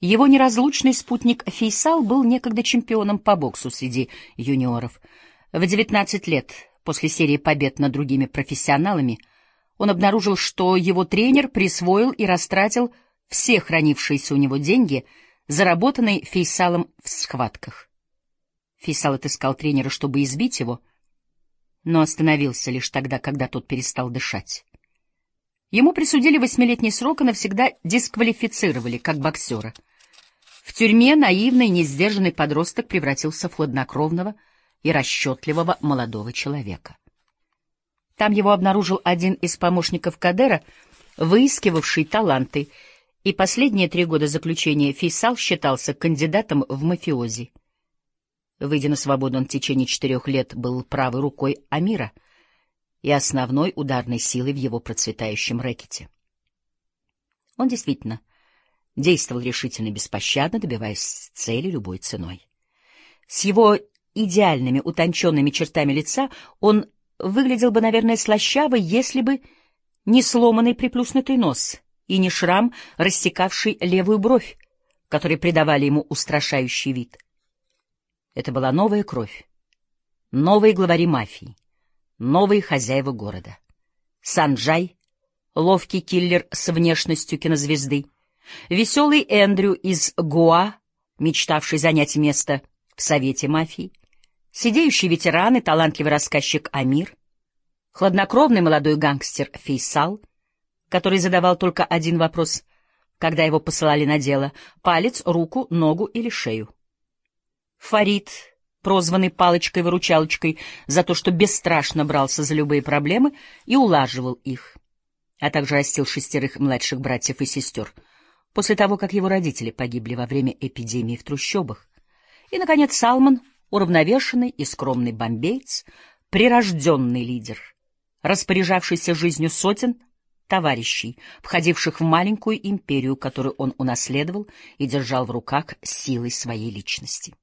Его неразлучный спутник Фейсал был некогда чемпионом по боксу среди юниоров. В 19 лет, после серии побед над другими профессионалами, он обнаружил, что его тренер присвоил и растратил все хранившиеся у него деньги, заработанные Фейсалом в схватках. Фейсал отыскал тренера, чтобы избить его, но остановился лишь тогда, когда тот перестал дышать. Ему присудили 8-летний срок и навсегда дисквалифицировали как боксера. В тюрьме наивный, несдержанный подросток превратился в хладнокровного и расчетливого молодого человека. Там его обнаружил один из помощников Кадера, выискивавший таланты, и последние 3 года заключения Фейсал считался кандидатом в мафиози. Выйдя на свободу, он в течение 4 лет был правой рукой Амира и основной ударной силой в его процветающем рэкете. Он действительно действовал решительно и беспощадно, добиваясь цели любой ценой. С его идеальными утонченными чертами лица он выглядел бы, наверное, слащаво, если бы не сломанный приплюснутый нос и не шрам, рассекавший левую бровь, которые придавали ему устрашающий вид. Это была новая кровь, новые главари мафии, новые хозяева города. Санджай, ловкий киллер с внешностью кинозвезды, веселый Эндрю из Гоа, мечтавший занять место в совете мафии, сидеющий ветеран и талантливый рассказчик Амир, хладнокровный молодой гангстер Фейсал, который задавал только один вопрос, когда его посылали на дело: палец, руку, ногу или шею. Фарид, прозванный палочкой-выручалочкой за то, что бесстрашно брался за любые проблемы и улаживал их, а также растил 6 младших братьев и сестер после того, как его родители погибли во время эпидемии в трущобах. И, наконец, Салман, уравновешенный и скромный бомбеец, прирожденный лидер, распоряжавшийся жизнью сотен товарищей, входивших в маленькую империю, которую он унаследовал и держал в руках силой своей личности.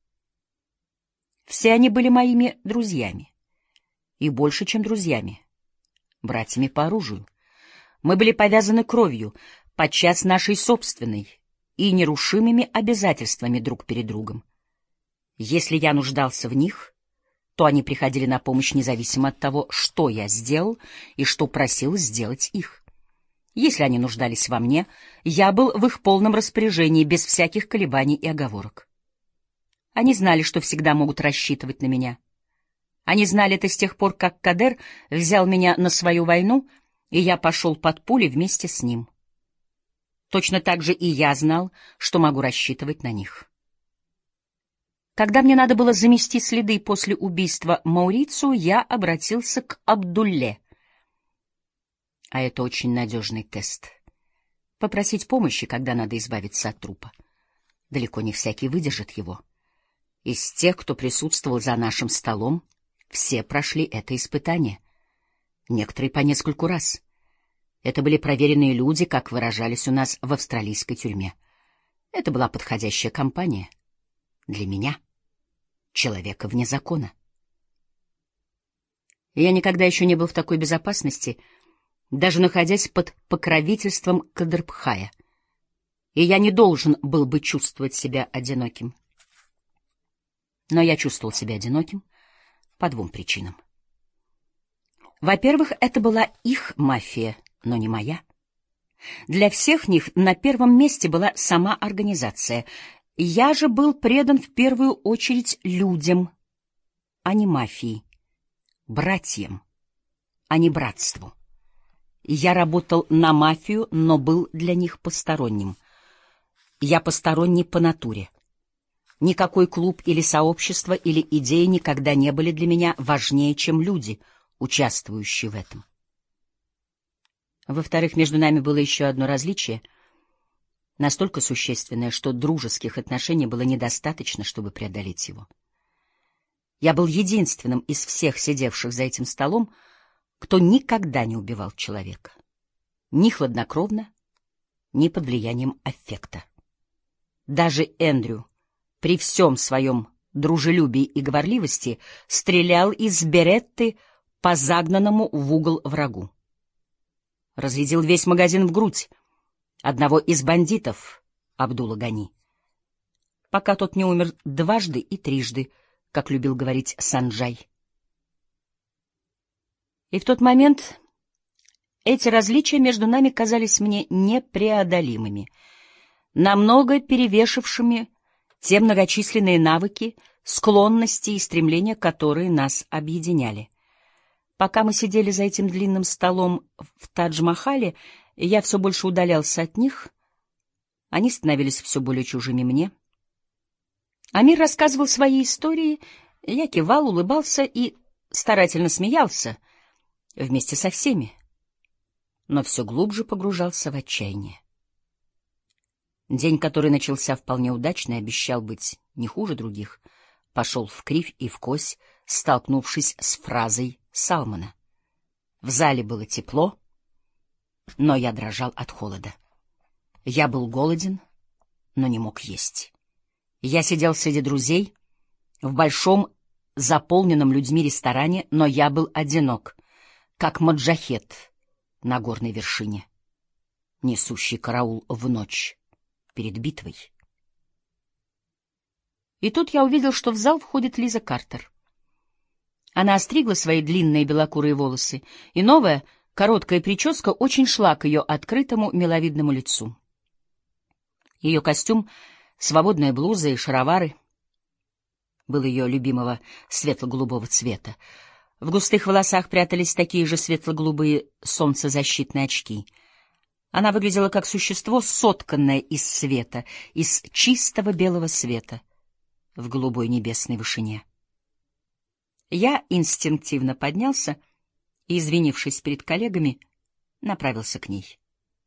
Все они были моими друзьями, и больше, чем друзьями, братьями по оружию. Мы были повязаны кровью, подчас нашей собственной, и нерушимыми обязательствами друг перед другом. Если я нуждался в них, то они приходили на помощь независимо от того, что я сделал и что просил сделать их. Если они нуждались во мне, я был в их полном распоряжении, без всяких колебаний и оговорок. Они знали, что всегда могут рассчитывать на меня. Они знали это с тех пор, как Кадер взял меня на свою войну, и я пошел под пули вместе с ним. Точно так же и я знал, что могу рассчитывать на них. Когда мне надо было замести следы после убийства Маурицио, я обратился к Абдулле. А это очень надежный тест. Попросить помощи, когда надо избавиться от трупа. Далеко не всякий выдержит его. Из тех, кто присутствовал за нашим столом, все прошли это испытание. Некоторые по нескольку раз. Это были проверенные люди, как выражались у нас в австралийской тюрьме. Это была подходящая компания. Для меня, человека вне закона. Я никогда еще не был в такой безопасности, даже находясь под покровительством Кадрбхая. И я не должен был бы чувствовать себя одиноким. Но я чувствовал себя одиноким по 2 причинам. Во-первых, это была их мафия, но не моя. Для всех них на первом месте была сама организация. Я же был предан в первую очередь людям, а не мафии, братьям, а не братству. Я работал на мафию, но был для них посторонним. Я посторонний по натуре. Никакой клуб или сообщество или идеи никогда не были для меня важнее, чем люди, участвующие в этом. Во-вторых, между нами было еще одно различие, настолько существенное, что дружеских отношений было недостаточно, чтобы преодолеть его. Я был единственным из всех сидевших за этим столом, кто никогда не убивал человека. Ни хладнокровно, ни под влиянием аффекта. Даже Эндрю, при всем своем дружелюбии и говорливости, стрелял из беретты по загнанному в угол врагу. Разрядил весь магазин в грудь одного из бандитов, Абдулла Гани, пока тот не умер дважды и трижды, как любил говорить Санджай. И в тот момент эти различия между нами казались мне непреодолимыми, намного перевешившими те многочисленные навыки, склонности и стремления, которые нас объединяли. Пока мы сидели за этим длинным столом в Тадж-Махале, я все больше удалялся от них, они становились все более чужими мне. Амир рассказывал свои истории, я кивал, улыбался и старательно смеялся вместе со всеми, но все глубже погружался в отчаяние. День, который начался вполне удачно и обещал быть не хуже других, пошел вкривь и вкось, столкнувшись с фразой Салмана. В зале было тепло, но я дрожал от холода. Я был голоден, но не мог есть. Я сидел среди друзей в большом, заполненном людьми ресторане, но я был одинок, как маджахет на горной вершине, несущий караул в ночь перед битвой. И тут я увидел, что в зал входит Лиза Картер. Она остригла свои длинные белокурые волосы, и новая, короткая прическа очень шла к ее открытому, миловидному лицу. Ее костюм, свободная блуза и шаровары был ее любимого светло-голубого цвета. В густых волосах прятались такие же светло-голубые солнцезащитные очки. Она выглядела как существо, сотканное из света, из чистого белого света в голубой небесной вышине. Я инстинктивно поднялся и, извинившись перед коллегами, направился к ней.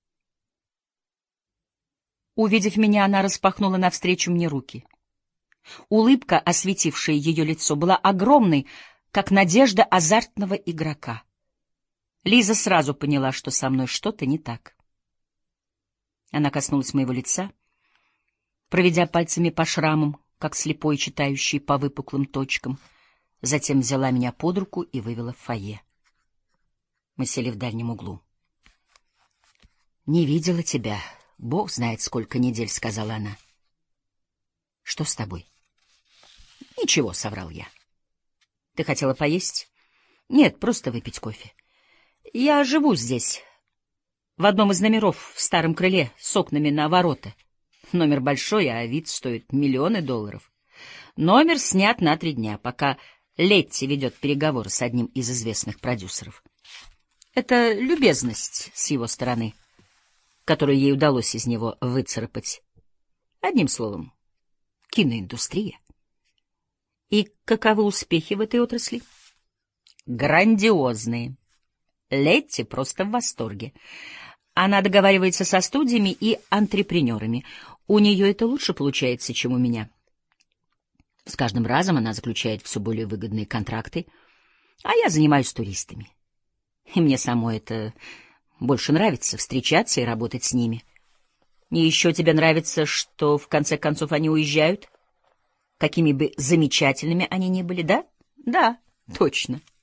Увидев меня, она распахнула навстречу мне руки. Улыбка, осветившая ее лицо, была огромной, как надежда азартного игрока. Лиза сразу поняла, что со мной что-то не так. Она коснулась моего лица, проведя пальцами по шрамам, как слепой, читающий по выпуклым точкам, затем взяла меня под руку и вывела в фойе. Мы сели в дальнем углу. «Не видела тебя, Бог знает сколько недель», — сказала она. «Что с тобой?» «Ничего», — соврал я. «Ты хотела поесть?» «Нет, просто выпить кофе. Я живу здесь, в одном из номеров в старом крыле с окнами на ворота. Номер большой, а вид стоит миллионы долларов. Номер снят на 3 дня, пока Летти ведет переговоры с одним из известных продюсеров. Это любезность с его стороны, которую ей удалось из него выцарапать. Одним словом, киноиндустрия. И каковы успехи в этой отрасли? Грандиозные. Летти просто в восторге. Она договаривается со студиями и антрепренерами. У нее это лучше получается, чем у меня. С каждым разом она заключает все более выгодные контракты, а я занимаюсь туристами. И мне самой это больше нравится — встречаться и работать с ними. И еще тебе нравится, что в конце концов они уезжают? Какими бы замечательными они ни были, да? Да, точно.